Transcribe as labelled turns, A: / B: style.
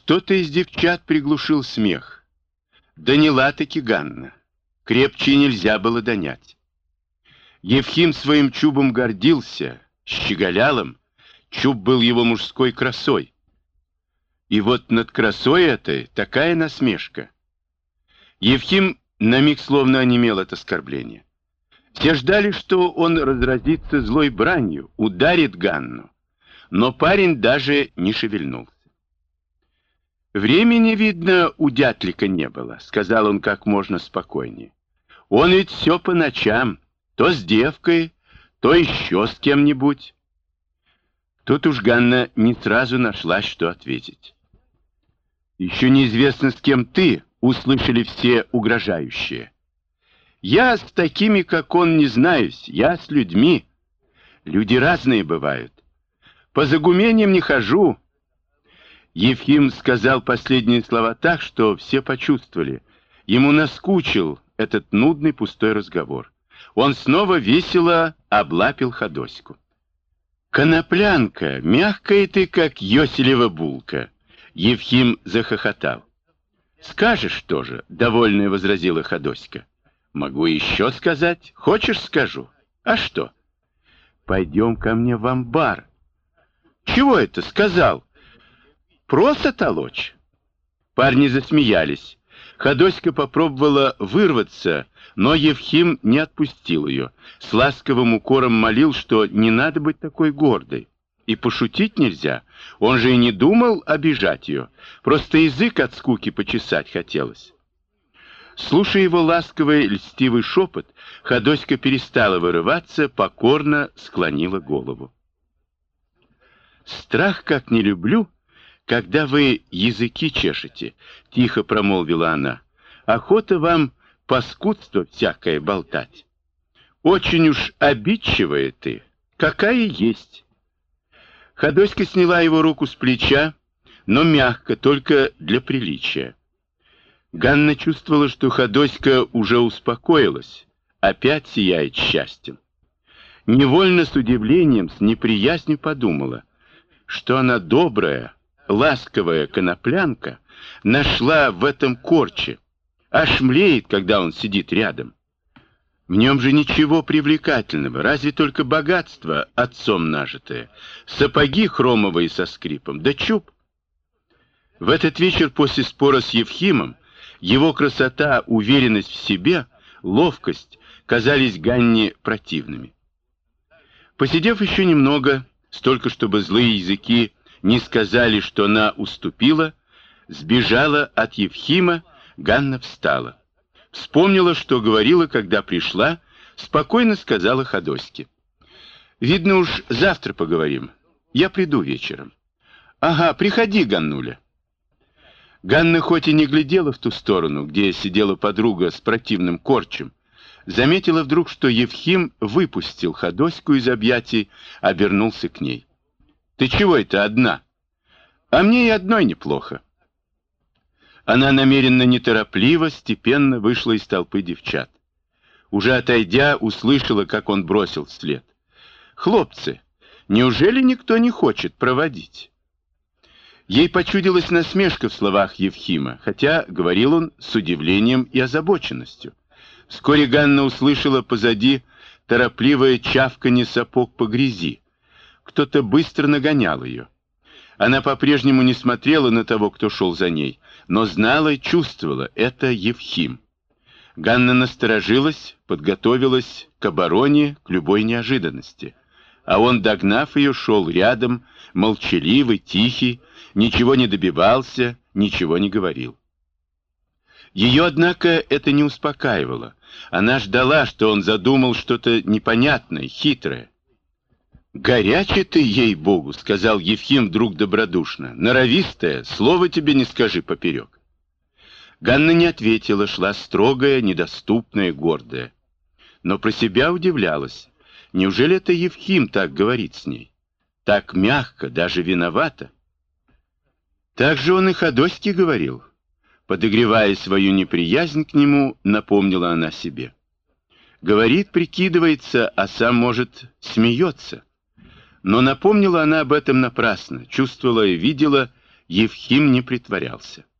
A: Кто-то из девчат приглушил смех. Доняла-таки Ганна. Крепче нельзя было донять. Евхим своим чубом гордился, щеголялым. Чуб был его мужской красой. И вот над красой этой такая насмешка. Евхим на миг словно онемел от оскорбления. Все ждали, что он разразится злой бранью, ударит Ганну. Но парень даже не шевельнулся. «Времени, видно, у дятлика не было», — сказал он как можно спокойнее. «Он ведь все по ночам, то с девкой, то еще с кем-нибудь». Тут уж Ганна не сразу нашла, что ответить. «Еще неизвестно, с кем ты», — услышали все угрожающие. «Я с такими, как он, не знаюсь, я с людьми. Люди разные бывают. По загумениям не хожу». Евхим сказал последние слова так, что все почувствовали. Ему наскучил этот нудный пустой разговор. Он снова весело облапил Ходоську. «Коноплянка, мягкая ты, как ёселева булка!» Евхим захохотал. «Скажешь тоже», — довольная возразила Ходоська. «Могу еще сказать. Хочешь, скажу? А что?» «Пойдем ко мне в амбар». «Чего это сказал? Просто толочь». Парни засмеялись. Ходоська попробовала вырваться, но Евхим не отпустил ее. С ласковым укором молил, что не надо быть такой гордой. И пошутить нельзя. Он же и не думал обижать ее. Просто язык от скуки почесать хотелось. Слушая его ласковый льстивый шепот, Ходоська перестала вырываться, покорно склонила голову. «Страх как не люблю, когда вы языки чешете», — тихо промолвила она. «Охота вам паскудство всякое болтать. Очень уж обидчивая ты, какая есть». Ходоська сняла его руку с плеча, но мягко, только для приличия. Ганна чувствовала, что Ходоська уже успокоилась, опять сияет счастьем. Невольно с удивлением, с неприязнью подумала, что она добрая, ласковая коноплянка нашла в этом корче, аж млеет, когда он сидит рядом. В нем же ничего привлекательного, разве только богатство отцом нажитое, сапоги хромовые со скрипом, да чуб. В этот вечер после спора с Евхимом его красота, уверенность в себе, ловкость казались Ганне противными. Посидев еще немного, столько, чтобы злые языки не сказали, что она уступила, сбежала от Евхима, Ганна встала. Вспомнила, что говорила, когда пришла, спокойно сказала Ходоське. «Видно уж, завтра поговорим. Я приду вечером». «Ага, приходи, Ганнуля». Ганна хоть и не глядела в ту сторону, где сидела подруга с противным корчем, заметила вдруг, что Евхим выпустил Ходоську из объятий, обернулся к ней. «Ты чего это одна?» «А мне и одной неплохо». Она намеренно неторопливо, степенно вышла из толпы девчат. Уже отойдя, услышала, как он бросил вслед. «Хлопцы, неужели никто не хочет проводить?» Ей почудилась насмешка в словах Евхима, хотя говорил он с удивлением и озабоченностью. Вскоре Ганна услышала позади торопливое чавканье сапог по грязи. Кто-то быстро нагонял ее. Она по-прежнему не смотрела на того, кто шел за ней, но знала и чувствовала — это Евхим. Ганна насторожилась, подготовилась к обороне, к любой неожиданности. А он, догнав ее, шел рядом, молчаливый, тихий, ничего не добивался, ничего не говорил. Ее, однако, это не успокаивало. Она ждала, что он задумал что-то непонятное, хитрое. «Горячая ты, ей-богу», — сказал Евхим вдруг добродушно. «Норовистая, слова тебе не скажи поперек». Ганна не ответила, шла строгая, недоступная, гордая. Но про себя удивлялась. Неужели это Евхим так говорит с ней? Так мягко, даже виновато? Так же он и Ходоське говорил. Подогревая свою неприязнь к нему, напомнила она себе. Говорит, прикидывается, а сам, может, смеется. Но напомнила она об этом напрасно, чувствовала и видела, Евхим не притворялся.